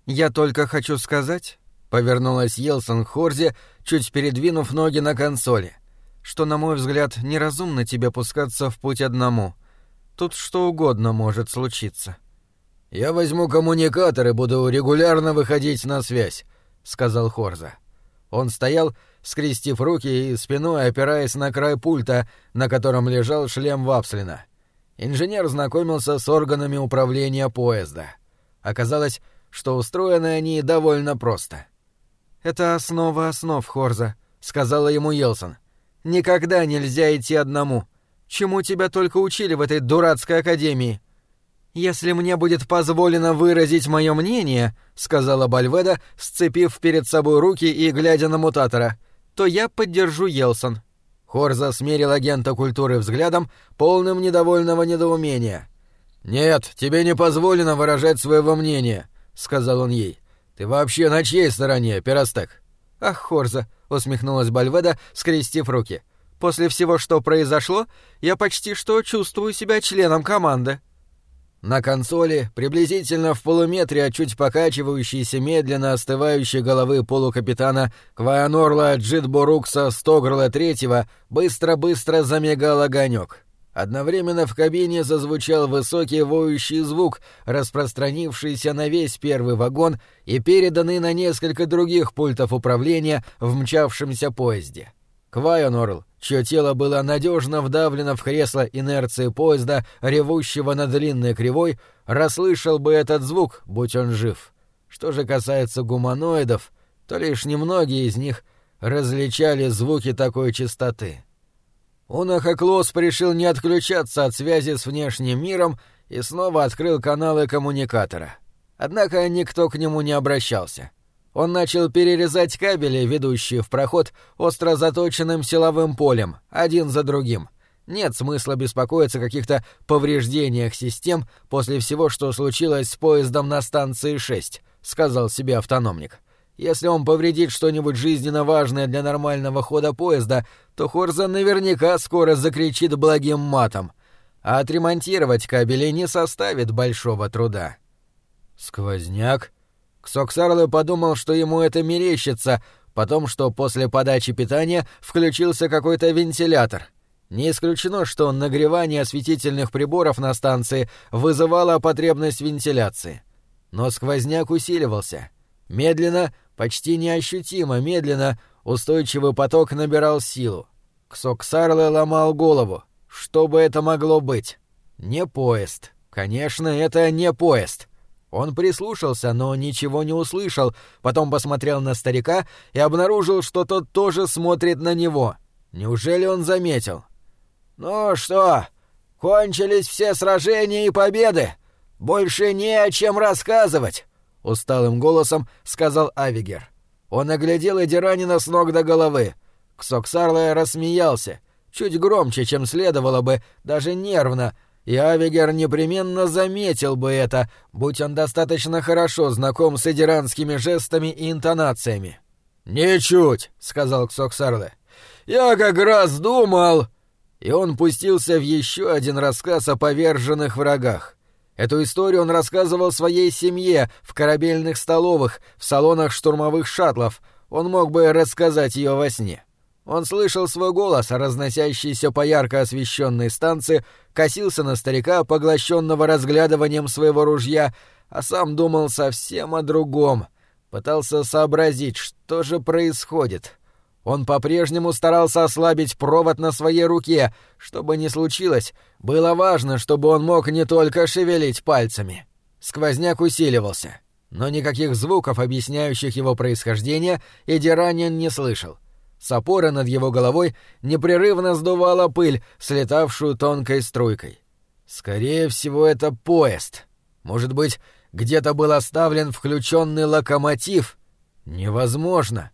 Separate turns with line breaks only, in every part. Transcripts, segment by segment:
«Я только хочу сказать», — повернулась Йелсон к Хорзе, чуть передвинув ноги на консоли, «что, на мой взгляд, неразумно тебе пускаться в путь одному. Тут что угодно может случиться».
«Я возьму коммуникатор и буду регулярно выходить на связь», — сказал Хорза. Он стоял, скрестив руки и спиной опираясь на край пульта, на котором лежал шлем Вапслина. Инженер знакомился с органами управления поезда. Оказалось, что устроены они довольно просто.
«Это основа основ, Хорза», — сказала ему Йелсон. «Никогда нельзя идти одному. Чему тебя только учили в этой дурацкой академии?» «Если мне будет позволено выразить мое мнение», — сказала Бальведа, сцепив перед собой руки и глядя на мутатора, «то я поддержу Йелсон».
Хорза смерил агента культуры взглядом, полным недовольного недоумения. «Нет, тебе не позволено выражать своего мнения», — сказал он ей. «Ты вообще на чьей стороне, Пиростек?»
«Ах, Хорза», — усмехнулась Бальведа, скрестив руки. «После всего, что произошло, я почти что чувствую себя членом команды».
На консоли, приблизительно в полуметре от чуть покачивающейся медленно остывающей головы полукапитана Кваянорла Джитборукса Стогрла III, быстро-быстро замигал огонек. Одновременно в кабине зазвучал высокий воющий звук, распространившийся на весь первый вагон и переданный на несколько других пультов управления в мчавшемся поезде. Кваянорл, чье тело было надежно вдавлено в кресло инерции поезда, ревущего на длинной кривой, расслышал бы этот звук, будь он жив. Что же касается гуманоидов, то лишь немногие из них различали звуки такой частоты. Унахаклосп решил не отключаться от связи с внешним миром и снова открыл каналы коммуникатора. Однако никто к нему не обращался. Он начал перерезать кабели, ведущие в проход, остро заточенным силовым полем, один за другим. Нет смысла беспокоиться о каких-то повреждениях систем после всего, что случилось с поездом на станции 6, сказал себе автономник. Если он повредит что-нибудь жизненно важное для нормального хода поезда, то Хорза наверняка скоро закричит благим матом. А отремонтировать кабели не составит большого труда. Сквозняк? Ксоксарлы подумал, что ему это мерещится, потом, что после подачи питания включился какой-то вентилятор. Не исключено, что нагревание осветительных приборов на станции вызывало потребность в вентиляции. Но сквозняк усиливался. Медленно, почти неощутимо медленно, устойчивый поток набирал силу. Ксоксарлы ломал голову. Что бы это могло быть? Не поезд. Конечно, это не поезд. Он прислушался, но ничего не услышал, потом посмотрел на старика и обнаружил, что тот тоже смотрит на него. Неужели он заметил? «Ну что, кончились все сражения и победы? Больше не о чем рассказывать», — усталым голосом сказал Авигер. Он оглядел Эдиранина с ног до головы. Ксоксарле рассмеялся, чуть громче, чем следовало бы, даже нервно, и Авигер непременно заметил бы это, будь он достаточно хорошо знаком с эдиранскими жестами и интонациями. «Ничуть», — сказал Ксоксарле. «Я как раз думал...» И он пустился в еще один рассказ о поверженных врагах. Эту историю он рассказывал своей семье, в корабельных столовых, в салонах штурмовых шаттлов. Он мог бы рассказать ее во сне. Он слышал свой голос, разносящийся по ярко освещенной станции, косился на старика, поглощенного разглядыванием своего ружья, а сам думал совсем о другом. Пытался сообразить, что же происходит. Он по-прежнему старался ослабить провод на своей руке. Что бы ни случилось, было важно, чтобы он мог не только шевелить пальцами. Сквозняк усиливался, но никаких звуков, объясняющих его происхождение, Эдиранин не слышал. С опоры над его головой непрерывно сдувала пыль, слетавшую тонкой струйкой. Скорее всего, это поезд. Может быть, где-то был оставлен включенный локомотив? Невозможно.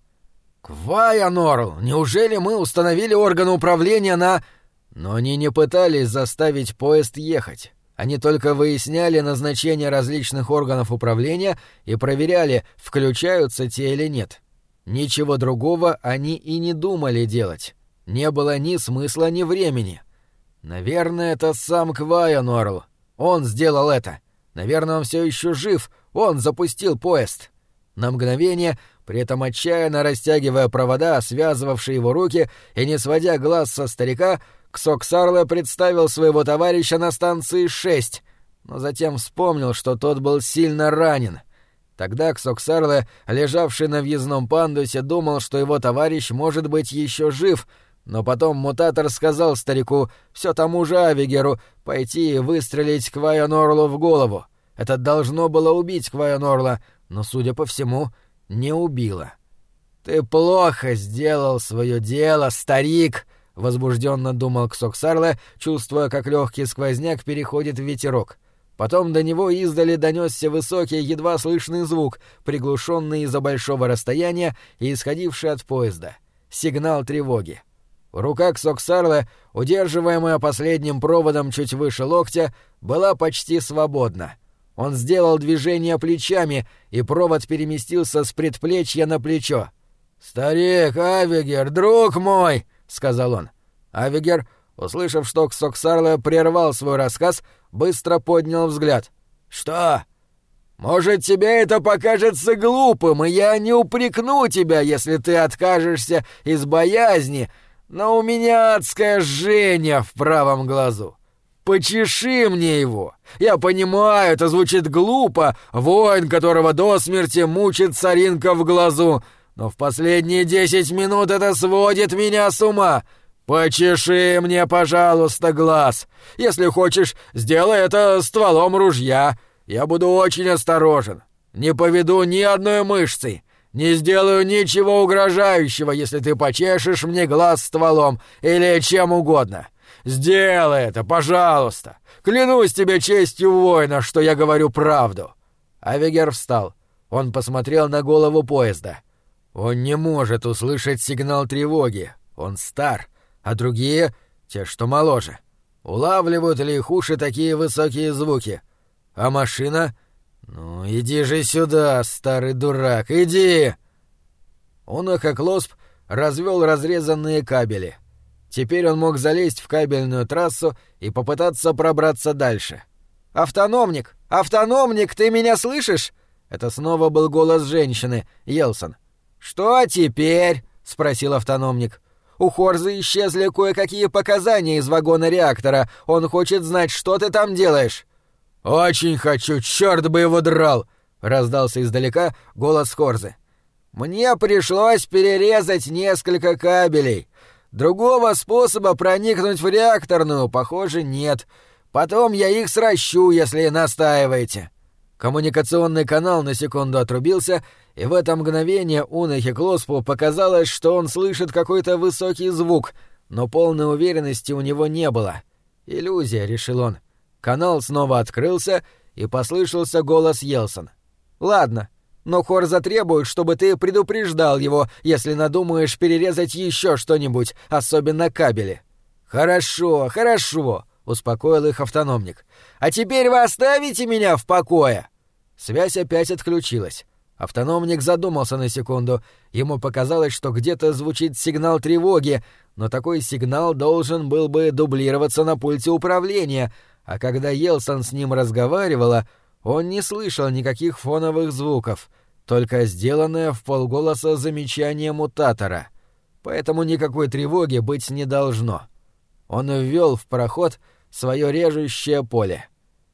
«Кваянорл, неужели мы установили органы управления на...» Но они не пытались заставить поезд ехать. Они только выясняли назначение различных органов управления и проверяли, включаются те или нет. Ничего другого они и не думали делать. Не было ни смысла, ни времени. Наверное, это сам Кваянорл. Он сделал это. Наверное, он все еще жив, Он запустил поезд. На мгновение, при этом отчаянно растягивая провода, связывавшие его руки, и не сводя глаз со старика, Ксоксарле представил своего товарища на станции 6, но затем вспомнил, что тот был сильно ранен. Тогда Ксоксарле, лежавший на въездном пандусе, думал, что его товарищ может быть еще жив, но потом мутатор сказал старику, все тому же Авигеру, пойти и выстрелить Квайонорлу в голову. Это должно было убить Квайонорла, но, судя по всему, не убило. «Ты плохо сделал свое дело, старик!» — возбужденно думал Ксоксарле, чувствуя, как легкий сквозняк переходит в ветерок. Потом до него издали донесся высокий, едва слышный звук, приглушенный из-за большого расстояния и исходивший от поезда. Сигнал тревоги. Рука Ксоксарле, удерживаемая последним проводом чуть выше локтя, была почти свободна. Он сделал движение плечами, и провод переместился с предплечья на плечо. «Старик, Авигер, друг мой!» — сказал он. Авигер, услышав, что Ксоксарле прервал свой рассказ, быстро поднял взгляд. «Что? Может, тебе это покажется глупым, и я не упрекну тебя, если ты откажешься из боязни, но у меня адская жжение в правом глазу. Почеши мне его. Я понимаю, это звучит глупо, воин, которого до смерти мучит соринка в глазу, но в последние 10 минут это сводит меня с ума. Почеши мне, пожалуйста, глаз. Если хочешь, сделай это стволом ружья. Я буду очень осторожен. Не поведу ни одной мышцей. Не сделаю ничего угрожающего, если ты почешешь мне глаз стволом или чем угодно. Сделай это, пожалуйста. Клянусь тебе честью воина, что я говорю правду». Авигер встал. Он посмотрел на голову поезда. Он не может услышать сигнал тревоги. Он стар, а другие, те, что моложе, улавливают ли их уши такие высокие звуки? А машина? Ну, иди же сюда, старый дурак, иди! Он, как лосп, развел разрезанные кабели. Теперь он мог залезть в кабельную трассу и попытаться пробраться дальше. «Автономник! Автономник, ты меня слышишь?» Это снова был голос женщины, Йелсон. «Что теперь?» — спросил автономник. «У Хорза исчезли кое-какие показания из вагона реактора. Он хочет знать, что ты там делаешь». «Очень хочу, черт бы его драл!» — раздался издалека голос Хорзы. «Мне пришлось перерезать несколько кабелей. Другого способа проникнуть в реакторную, похоже, нет. Потом я их сращу, если настаиваете». Коммуникационный канал на секунду отрубился, и в это мгновение Унахе Клоспу показалось, что он слышит какой-то высокий звук, но полной уверенности у него не было. «Иллюзия», — решил он. Канал снова открылся, и послышался голос Йелсон. «Ладно, но Хорза требует, чтобы ты предупреждал его, если надумаешь перерезать еще что-нибудь, особенно кабели». «Хорошо, хорошо», — успокоил их автономник. «А теперь вы оставите меня в покое?» Связь опять отключилась. Автономник задумался на секунду. Ему показалось, что где-то звучит сигнал тревоги, но такой сигнал должен был бы дублироваться на пульте управления, а когда Йелсон с ним разговаривала, он не слышал никаких фоновых звуков, только сделанное вполголоса замечание мутатора. Поэтому никакой тревоги быть не должно. Он ввел в проход свое режущее поле.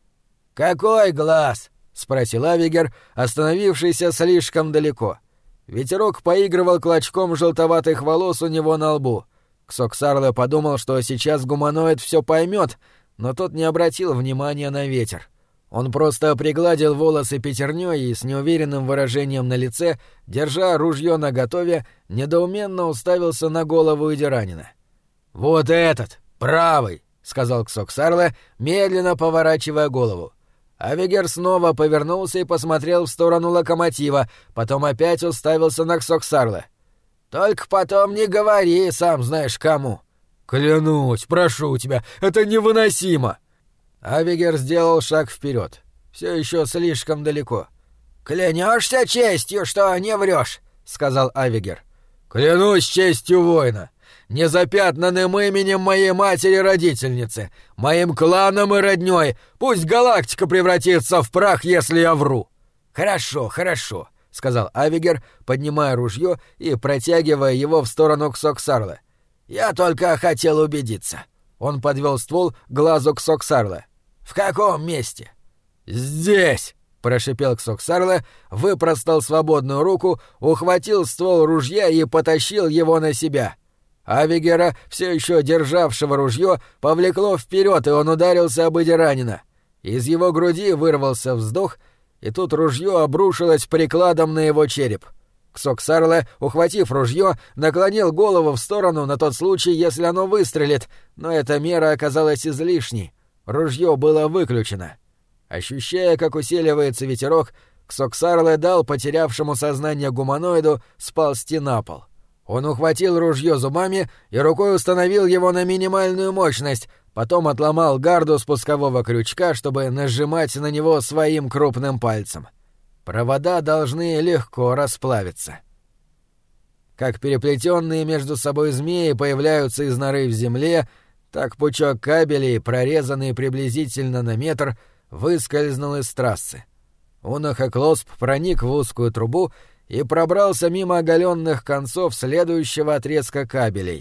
«Какой глаз?» — спросил Авигер, остановившийся слишком далеко. Ветерок поигрывал клочком желтоватых волос у него на лбу. Ксоксарле подумал, что сейчас гуманоид все поймет, но тот не обратил внимания на ветер. Он просто пригладил волосы пятерней и с неуверенным выражением на лице, держа ружье наготове, недоуменно уставился на голову Идиранина. «Вот этот, правый!» — сказал Ксоксарле, медленно поворачивая голову. Авигер снова повернулся и посмотрел в сторону локомотива, потом опять уставился на Ксоксарле. «Только потом не говори, сам знаешь кому». «Клянусь, прошу тебя, это невыносимо!» Авигер сделал шаг вперед. Все еще слишком далеко. «Клянешься честью, что не врешь?» — сказал Авигер. «Клянусь честью воина, незапятнанным именем моей матери-родительницы, моим кланом и роднёй, пусть галактика превратится в прах, если я вру». «Хорошо, хорошо», — сказал Авигер, поднимая ружье и протягивая его в сторону Ксоксарла. «Я только хотел убедиться». Он подвел ствол к глазу Ксоксарла. «В каком месте?» «Здесь!» — прошипел Ксоксарла, выпростал свободную руку, ухватил ствол ружья и потащил его на себя. Авигера, все еще державшего ружье, повлекло вперед, и он ударился об Идиранина. Из его груди вырвался вздох, и тут ружье обрушилось прикладом на его череп. Ксоксарла, ухватив ружье, наклонил голову в сторону на тот случай, если оно выстрелит, но эта мера оказалась излишней. Ружье было выключено. Ощущая, как усиливается ветерок, Ксоксарла дал потерявшему сознание гуманоиду сползти на пол. Он ухватил ружье зубами и рукой установил его на минимальную мощность, потом отломал гарду спускового крючка, чтобы нажимать на него своим крупным пальцем. Провода должны легко расплавиться. Как переплетенные между собой змеи появляются из норы в земле, так пучок кабелей, прорезанный приблизительно на метр, выскользнул из трассы. Унахоклосп проник в узкую трубу и пробрался мимо оголенных концов следующего отрезка кабелей.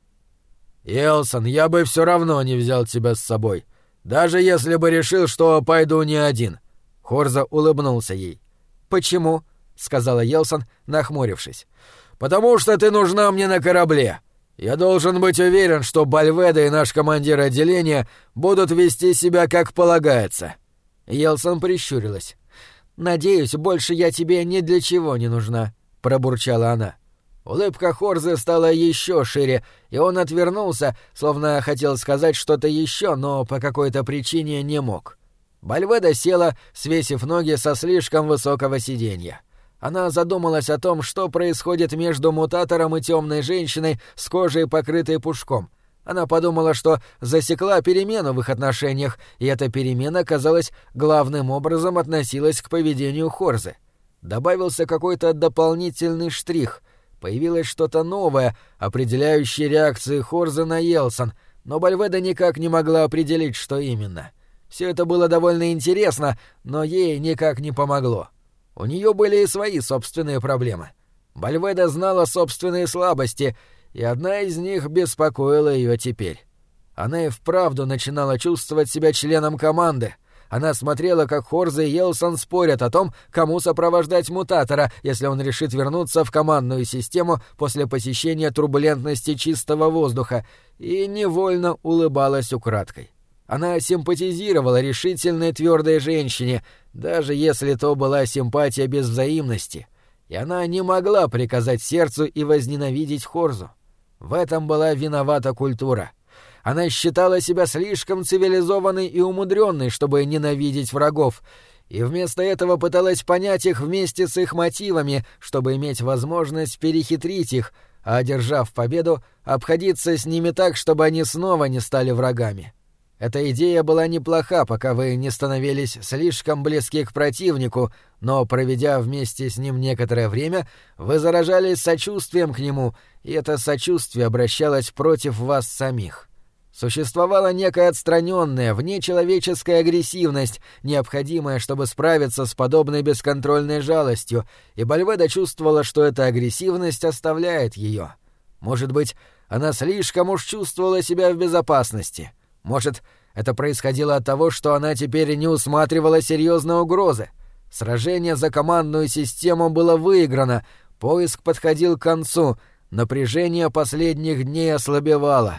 «Елсон, я бы все равно не взял тебя с собой, даже если бы решил, что пойду не один», — Хорза улыбнулся ей. «Почему?» — сказала Елсон, нахмурившись. «Потому что ты нужна мне на корабле. Я должен быть уверен, что Бальведа и наш командир отделения будут вести себя как полагается». Елсон прищурилась. «Надеюсь, больше я тебе ни для чего не нужна», — пробурчала она. Улыбка Хорзы стала еще шире, и он отвернулся, словно хотел сказать что-то еще, но по какой-то причине не мог. Бальведа села, свесив ноги со слишком высокого сиденья. Она задумалась о том, что происходит между мутатором и темной женщиной с кожей, покрытой пушком. Она подумала, что засекла перемену в их отношениях, и эта перемена, казалось, главным образом относилась к поведению Хорзы. Добавился какой-то дополнительный штрих. Появилось что-то новое, определяющее реакции Хорзы на Елсон, но Бальведа никак не могла определить, что именно. Все это было довольно интересно, но ей никак не помогло. У нее были и свои собственные проблемы. Бальведа знала собственные слабости, и одна из них беспокоила ее теперь. Она и вправду начинала чувствовать себя членом команды. Она смотрела, как Хорза и Елсон спорят о том, кому сопровождать мутатора, если он решит вернуться в командную систему после посещения турбулентности чистого воздуха, и невольно улыбалась украдкой. Она симпатизировала решительной твердой женщине, даже если то была симпатия без взаимности, и она не могла приказать сердцу и возненавидеть Хорзу. В этом была виновата культура. Она считала себя слишком цивилизованной и умудренной, чтобы ненавидеть врагов, и вместо этого пыталась понять их вместе с их мотивами, чтобы иметь возможность перехитрить их, а, одержав победу, обходиться с ними так, чтобы они снова не стали врагами. Эта идея была неплоха, пока вы не становились слишком близки к противнику, но, проведя вместе с ним некоторое время, вы заражались сочувствием к нему, и это сочувствие обращалось против вас самих. Существовала некая отстраненная, внечеловеческая агрессивность, необходимая, чтобы справиться с подобной бесконтрольной жалостью, и Бальведа чувствовала, что эта агрессивность оставляет ее. Может быть, она слишком уж чувствовала себя в безопасности. Может, это происходило от того, что она теперь не усматривала серьезной угрозы. Сражение за командную систему было выиграно, поиск подходил к концу, напряжение последних дней ослабевало.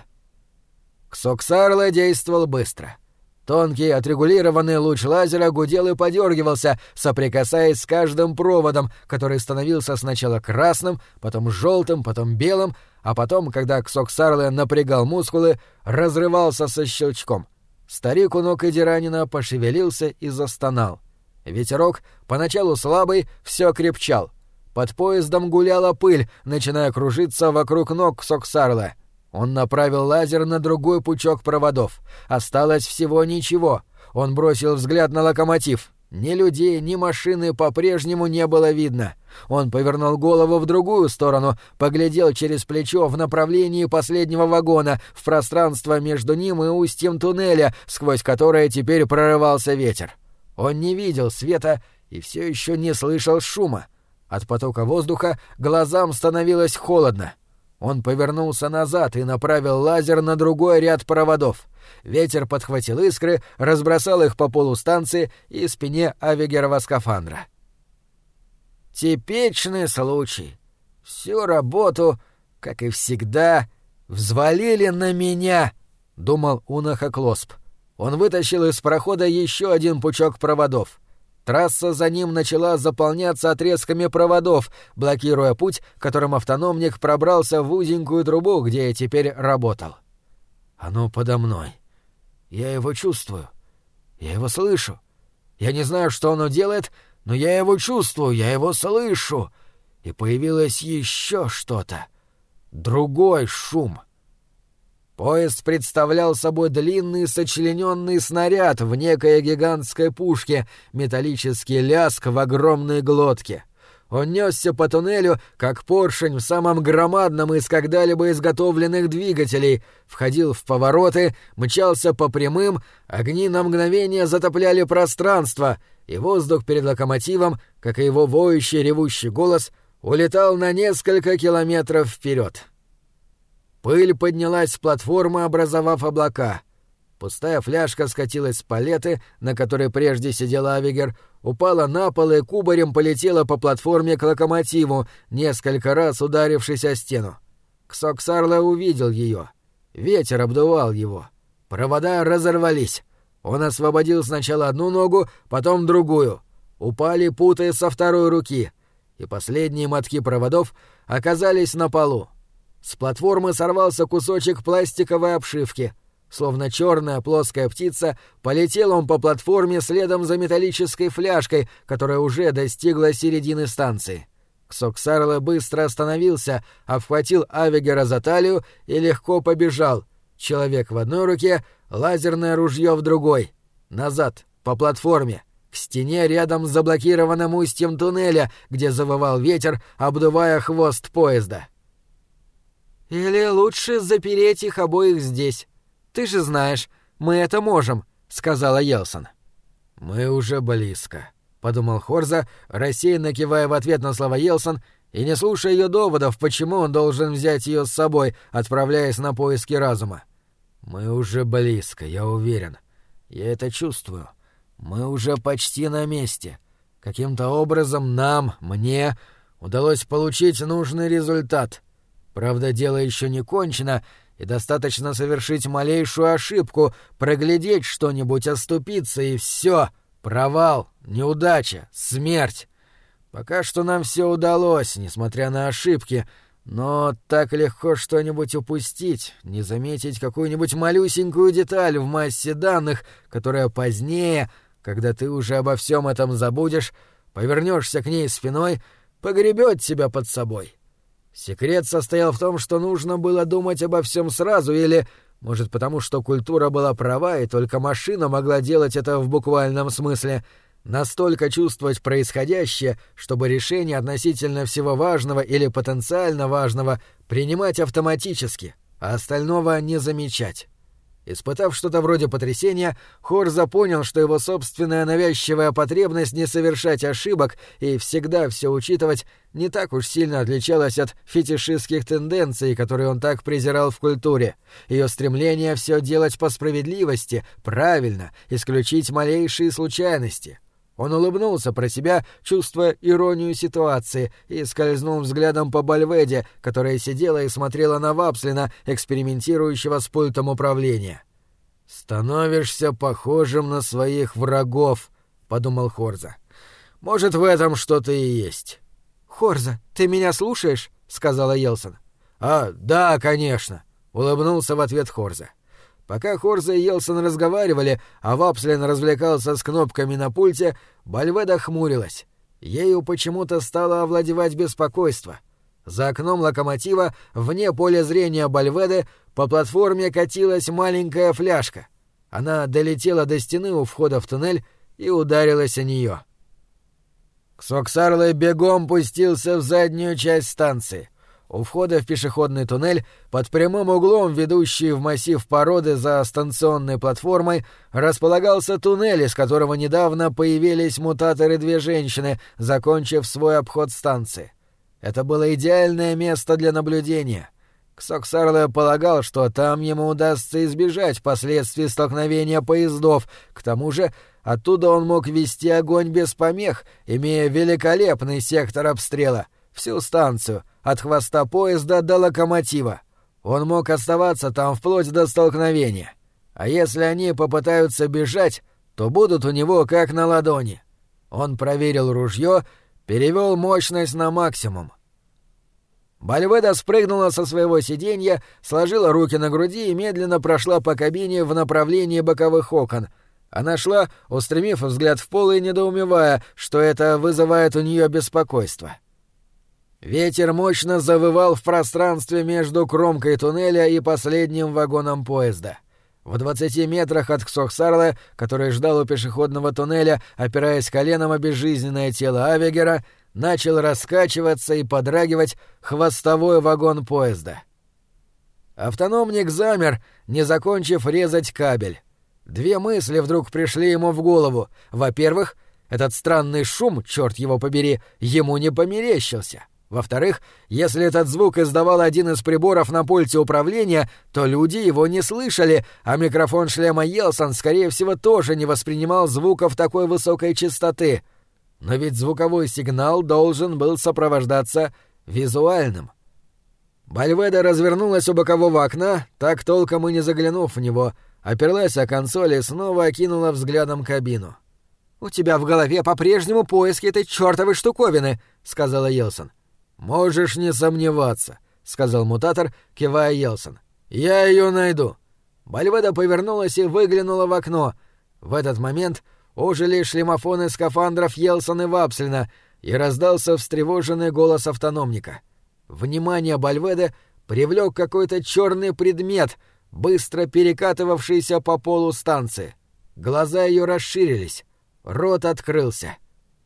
Ксоксарла действовал быстро. Тонкий отрегулированный луч лазера гудел и подергивался, соприкасаясь с каждым проводом, который становился сначала красным, потом желтым, потом белым, а потом, когда Ксоксарла напрягал мускулы, разрывался со щелчком. Старик у ног Идиранина пошевелился и застонал. Ветерок, поначалу слабый, все крепчал. Под поездом гуляла пыль, начиная кружиться вокруг ног Ксоксарла. Он направил лазер на другой пучок проводов. Осталось всего ничего. Он бросил взгляд на локомотив. Ни людей, ни машины по-прежнему не было видно. Он повернул голову в другую сторону, поглядел через плечо в направлении последнего вагона, в пространство между ним и устьем туннеля, сквозь которое теперь прорывался ветер. Он не видел света и все еще не слышал шума. От потока воздуха глазам становилось холодно. Он повернулся назад и направил лазер на другой ряд проводов. Ветер подхватил искры, разбросал их по полу станции и спине Авигерова скафандра. Типичный случай. Всю работу, как и всегда, взвалили на меня, — думал Унаха Клосп. Он вытащил из прохода еще один пучок проводов. Трасса за ним начала заполняться отрезками проводов, блокируя путь, которым автономник пробрался в узенькую трубу, где я теперь работал. Оно подо мной. Я его чувствую. Я его слышу. Я не знаю, что оно делает, но я его чувствую, я его слышу. И появилось еще что-то. Другой шум. Поезд представлял собой длинный сочлененный снаряд в некой гигантской пушке, металлический лязг в огромной глотке. Он несся по туннелю, как поршень в самом громадном из когда-либо изготовленных двигателей, входил в повороты, мчался по прямым, огни на мгновение затопляли пространство, и воздух перед локомотивом, как и его воющий ревущий голос, улетал на несколько километров вперед. Пыль поднялась с платформы, образовав облака. Пустая фляжка скатилась с палеты, на которой прежде сидел Авигер, упала на пол и кубарем полетела по платформе к локомотиву, несколько раз ударившись о стену. Ксоксарле увидел ее. Ветер обдувал его. Провода разорвались. Он освободил сначала одну ногу, потом другую. Упали путы со второй руки, и последние мотки проводов оказались на полу. С платформы сорвался кусочек пластиковой обшивки. Словно черная плоская птица, полетел он по платформе следом за металлической фляжкой, которая уже достигла середины станции. Ксоксарле быстро остановился, обхватил Авигера за талию и легко побежал. Человек в одной руке, лазерное ружье в другой. Назад, по платформе, к стене рядом с заблокированным устьем туннеля, где завывал ветер, обдувая хвост поезда. «Или лучше запереть их обоих здесь. Ты же знаешь, мы это можем», — сказала Йелсон. «Мы уже близко», — подумал Хорза, рассеянно кивая в ответ на слова Йелсон и не слушая ее доводов, почему он должен взять ее с собой, отправляясь на поиски разума. «Мы уже близко, я уверен. Я это чувствую. Мы уже почти на месте. Каким-то образом мне удалось получить нужный результат. Правда, дело еще не кончено, и достаточно совершить малейшую ошибку, проглядеть что-нибудь, оступиться, и все. Провал, неудача, смерть. Пока что нам все удалось, несмотря на ошибки, но так легко что-нибудь упустить, не заметить какую-нибудь малюсенькую деталь в массе данных, которая позднее, когда ты уже обо всем этом забудешь, повернешься к ней спиной, погребет тебя под собой. Секрет состоял в том, что нужно было думать обо всем сразу, или, может, потому что культура была права, и только машина могла делать это в буквальном смысле, настолько чувствовать происходящее, чтобы решение относительно всего важного или потенциально важного принимать автоматически, а остального не замечать. Испытав что-то вроде потрясения, Хорза понял, что его собственная навязчивая потребность не совершать ошибок и всегда все учитывать не так уж сильно отличалась от фетишистских тенденций, которые он так презирал в культуре. Ее стремление все делать по справедливости, правильно, исключить малейшие случайности. Он улыбнулся про себя, чувствуя иронию ситуации, и скользнул взглядом по Бальведе, которая сидела и смотрела на Вапслина, экспериментирующего с пультом управления. «Становишься похожим на своих врагов», — подумал Хорза. «Может, в этом что-то и есть». «Хорза, ты меня слушаешь?» — сказала Йелсон. «Да, конечно», — улыбнулся в ответ Хорза. Пока Хорза и Йелсон разговаривали, а Вапслин развлекался с кнопками на пульте, Бальведа хмурилась. Ею почему-то стало овладевать беспокойство. За окном локомотива, вне поля зрения Бальведы, по платформе катилась маленькая фляжка. Она долетела до стены у входа в туннель и ударилась о нее. Ксоксарле бегом пустился в заднюю часть станции. у входа в пешеходный туннель, под прямым углом, ведущий в массив породы за станционной платформой, располагался туннель, из которого недавно появились мутаторы-две женщины, закончив свой обход станции. Это было идеальное место для наблюдения. Ксоксарле полагал, что там ему удастся избежать последствий столкновения поездов, к тому же оттуда он мог вести огонь без помех, имея великолепный сектор обстрела, всю станцию, от хвоста поезда до локомотива. Он мог оставаться там вплоть до столкновения. А если они попытаются бежать, то будут у него как на ладони. Он проверил ружье, перевел мощность на максимум. Бальведа спрыгнула со своего сиденья, сложила руки на груди и медленно прошла по кабине в направлении боковых окон. Она шла, устремив взгляд в пол и недоумевая, что это вызывает у нее беспокойство. Ветер мощно завывал в пространстве между кромкой туннеля и последним вагоном поезда. В 20 метрах от Ксоксарле, который ждал у пешеходного туннеля, опираясь коленом о безжизненное тело Авегера, начал раскачиваться и подрагивать хвостовой вагон поезда. Автономник замер, не закончив резать кабель. Две мысли вдруг пришли ему в голову. Во-первых, этот странный шум, черт его побери, ему не померещился. Во-вторых, если этот звук издавал один из приборов на пульте управления, то люди его не слышали, а микрофон шлема Йелсон, скорее всего, тоже не воспринимал звуков такой высокой частоты. Но ведь звуковой сигнал должен был сопровождаться визуальным. Бальведа развернулась у бокового окна, так толком и не заглянув в него, оперлась о консоль и снова окинула взглядом кабину. «У тебя в голове по-прежнему поиски этой чёртовой штуковины», — сказала Йелсон. «Можешь не сомневаться», — сказал мутатор, кивая Йелсон. «Я её найду». Бальведа повернулась и выглянула в окно. В этот момент ожили шлемофоны скафандров Йелсон и Вапслина, и раздался встревоженный голос автономника. Внимание Бальведы привлёк какой-то чёрный предмет, быстро перекатывавшийся по полу станции. Глаза её расширились, рот открылся.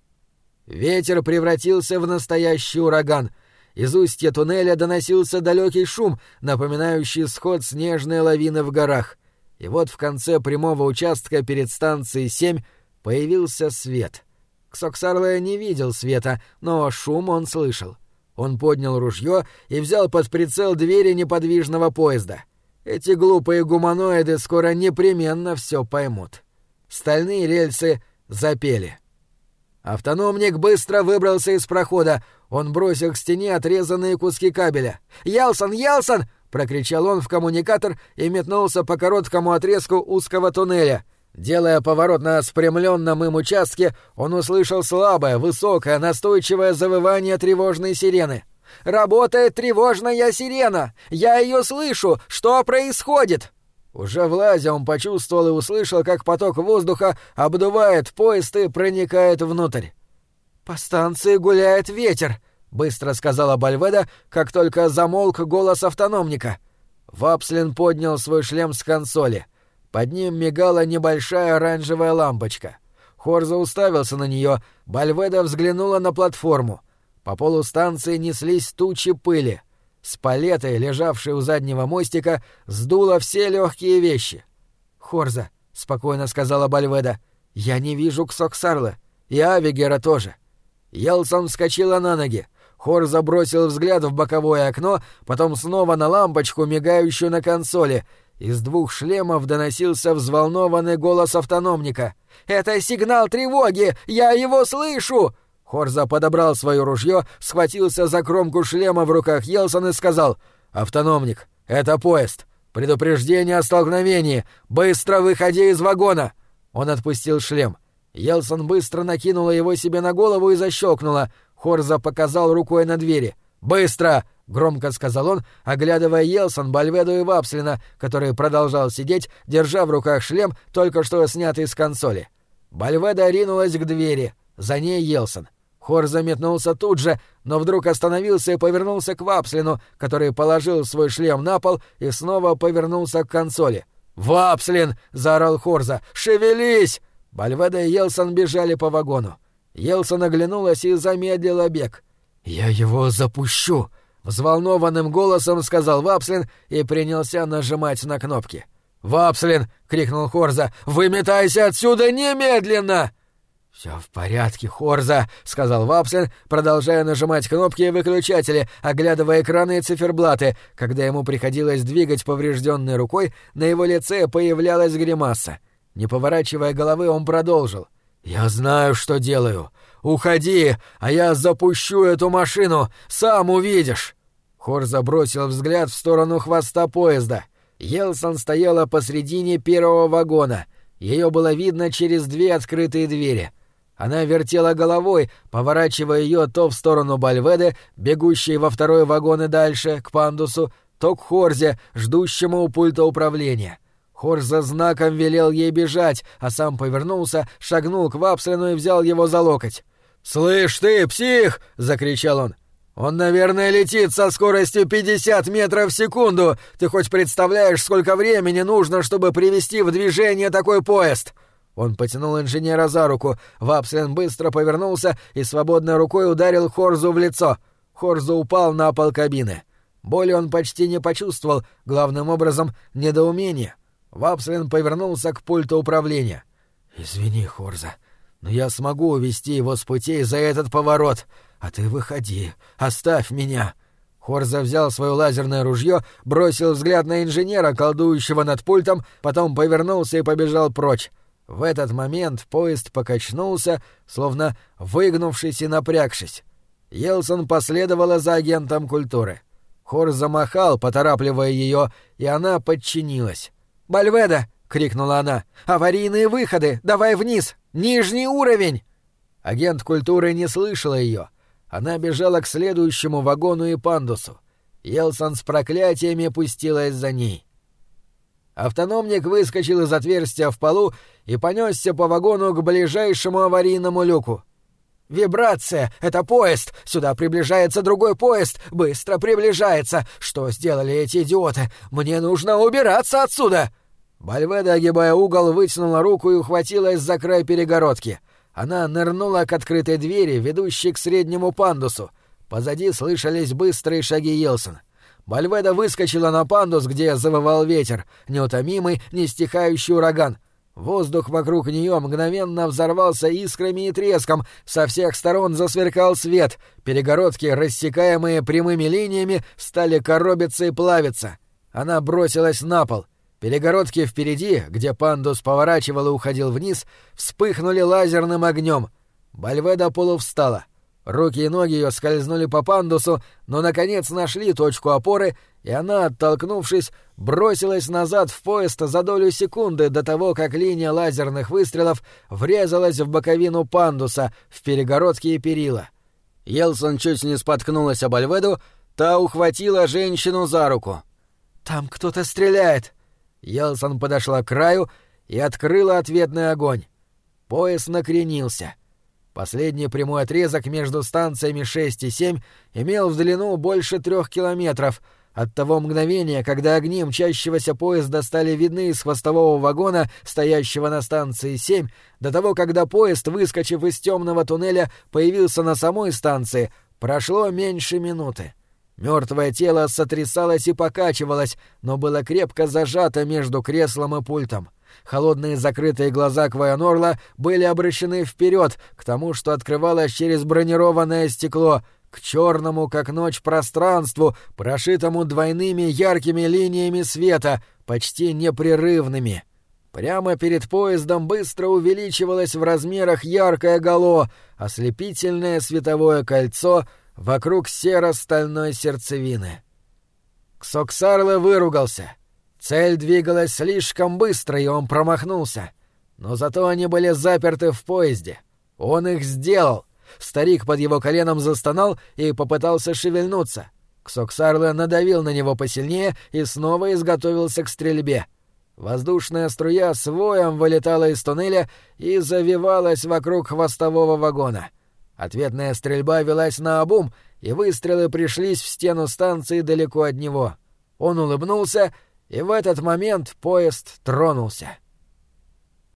Ветер превратился в настоящий ураган. Из устья туннеля доносился далекий шум, напоминающий сход снежной лавины в горах. И вот в конце прямого участка перед станцией 7 появился свет. Ксоксарле не видел света, но шум он слышал. Он поднял ружье и взял под прицел двери неподвижного поезда. Эти глупые гуманоиды скоро непременно все поймут. Стальные рельсы запели. Автономник быстро выбрался из прохода. Он бросил к стене отрезанные куски кабеля. «Йелсон! Йелсон!» — прокричал он в коммуникатор и метнулся по короткому отрезку узкого туннеля. Делая поворот на спрямленном им участке, он услышал слабое, высокое, настойчивое завывание тревожной сирены. «Работает тревожная сирена! Я ее слышу! Что происходит?» Уже влазя, он почувствовал и услышал, как поток воздуха обдувает поезд и проникает внутрь. «По станции гуляет ветер», — быстро сказала Бальведа, как только замолк голос автономника. Вапслин поднял свой шлем с консоли. Под ним мигала небольшая оранжевая лампочка. Хорза уставился на нее, Бальведа взглянула на платформу. По полу станции неслись тучи пыли. С палетой, лежавшей у заднего мостика, сдуло все легкие вещи. «Хорза», — спокойно сказала Бальведа, — «я не вижу Ксоксарле. И Авегера тоже». Йелсон вскочила на ноги. Хорза бросил взгляд в боковое окно, потом снова на лампочку, мигающую на консоли. Из двух шлемов доносился взволнованный голос автономника. «Это сигнал тревоги! Я его слышу!» Хорза подобрал свое ружье, схватился за кромку шлема в руках Йелсон и сказал: «Автономник, это поезд. Предупреждение о столкновении. Быстро выходи из вагона!» Он отпустил шлем. Йелсон быстро накинула его себе на голову и защелкнула. Хорза показал рукой на двери. «Быстро!» — громко сказал он, оглядывая Йелсон, Бальведу и Вапслина, который продолжал сидеть, держа в руках шлем, только что снятый с консоли. Бальведа ринулась к двери. За ней Йелсон. Хорза метнулся тут же, но вдруг остановился и повернулся к Вапслину, который положил свой шлем на пол и снова повернулся к консоли. «Вапслин!» — заорал Хорза. «Шевелись!» Бальведа и Йелсон бежали по вагону. Йелсон оглянулась и замедлила бег. «Я его запущу!» — взволнованным голосом сказал Вапслин и принялся нажимать на кнопки. «Вапслин!» — крикнул Хорза. «Выметайся отсюда немедленно!» «Все в порядке, Хорза», — сказал Вапслин, продолжая нажимать кнопки и выключатели, оглядывая экраны и циферблаты. Когда ему приходилось двигать поврежденной рукой, на его лице появлялась гримаса. Не поворачивая головы, он продолжил. «Я знаю, что делаю. Уходи, а я запущу эту машину, сам увидишь». Хорза бросил взгляд в сторону хвоста поезда. Йелсон стояла посредине первого вагона. Ее было видно через 2 открытые двери. Она вертела головой, поворачивая ее то в сторону Бальведе, бегущей во 2-й вагон и дальше, к пандусу, то к Хорзе, ждущему у пульта управления. Хорза знаком велел ей бежать, а сам повернулся, шагнул к Вапслину и взял его за локоть. «Слышь ты, псих!» — закричал он. «Он, наверное, летит со скоростью 50 метров в секунду! Ты хоть представляешь, сколько времени нужно, чтобы привести в движение такой поезд?» Он потянул инженера за руку. Вапслин быстро повернулся и свободной рукой ударил Хорзу в лицо. Хорза упал на пол кабины. Боли он почти не почувствовал, главным образом — недоумение. Вапслин повернулся к пульту управления. «Извини, Хорза, но я смогу увести его с путей за этот поворот. А ты выходи, оставь меня». Хорза взял свое лазерное ружье, бросил взгляд на инженера, колдующего над пультом, потом повернулся и побежал прочь. В этот момент поезд покачнулся, словно выгнувшись и напрягшись. Йелсон последовала за агентом культуры. Хорз замахал, поторапливая ее, и она подчинилась. «Бальведа!» — крикнула она. «Аварийные выходы! Давай вниз! Нижний уровень!» Агент культуры не слышала ее. Она бежала к следующему вагону и пандусу. Йелсон с проклятиями пустилась за ней. Автономник выскочил из отверстия в полу и понесся по вагону к ближайшему аварийному люку. «Вибрация! Это поезд! Сюда приближается другой поезд! Быстро приближается! Что сделали эти идиоты? Мне нужно убираться отсюда!» Бальведа, огибая угол, вытянула руку и ухватилась за край перегородки. Она нырнула к открытой двери, ведущей к среднему пандусу. Позади слышались быстрые шаги Йелсон. Бальведа выскочила на пандус, где завывал ветер, неутомимый, не стихающий ураган. Воздух вокруг нее мгновенно взорвался искрами и треском, со всех сторон засверкал свет, перегородки, рассекаемые прямыми линиями, стали коробиться и плавиться. Она бросилась на пол. Перегородки впереди, где пандус поворачивал и уходил вниз, вспыхнули лазерным огнем. Бальведа полувстала. Руки и ноги ее скользнули по пандусу, но, наконец, нашли точку опоры, и она, оттолкнувшись, бросилась назад в поезд за долю секунды до того, как линия лазерных выстрелов врезалась в боковину пандуса, в перегородки и перила. Йелсон чуть не споткнулась об Бальведу, та ухватила женщину за руку. «Там кто-то стреляет!» Йелсон подошла к краю и открыла ответный огонь. Поезд накренился. Последний прямой отрезок между станциями 6 и 7 имел в длину больше 3 километров. От того мгновения, когда огни мчащегося поезда стали видны из хвостового вагона, стоящего на станции 7, до того, когда поезд, выскочив из темного туннеля, появился на самой станции, прошло меньше минуты. Мертвое тело сотрясалось и покачивалось, но было крепко зажато между креслом и пультом. Холодные закрытые глаза Квайонорла были обращены вперед, к тому, что открывалось через бронированное стекло, к черному, как ночь, пространству, прошитому двойными яркими линиями света, почти непрерывными. Прямо перед поездом быстро увеличивалось в размерах яркое гало, ослепительное световое кольцо вокруг серо-стальной сердцевины. Ксоксарле выругался. Цель двигалась слишком быстро, и он промахнулся. Но зато они были заперты в поезде. Он их сделал. Старик под его коленом застонал и попытался шевельнуться. Ксоксарле надавил на него посильнее и снова изготовился к стрельбе. Воздушная струя с воем вылетала из туннеля и завивалась вокруг хвостового вагона. Ответная стрельба велась наобум, и выстрелы пришлись в стену станции далеко от него. Он улыбнулся, и в этот момент поезд тронулся.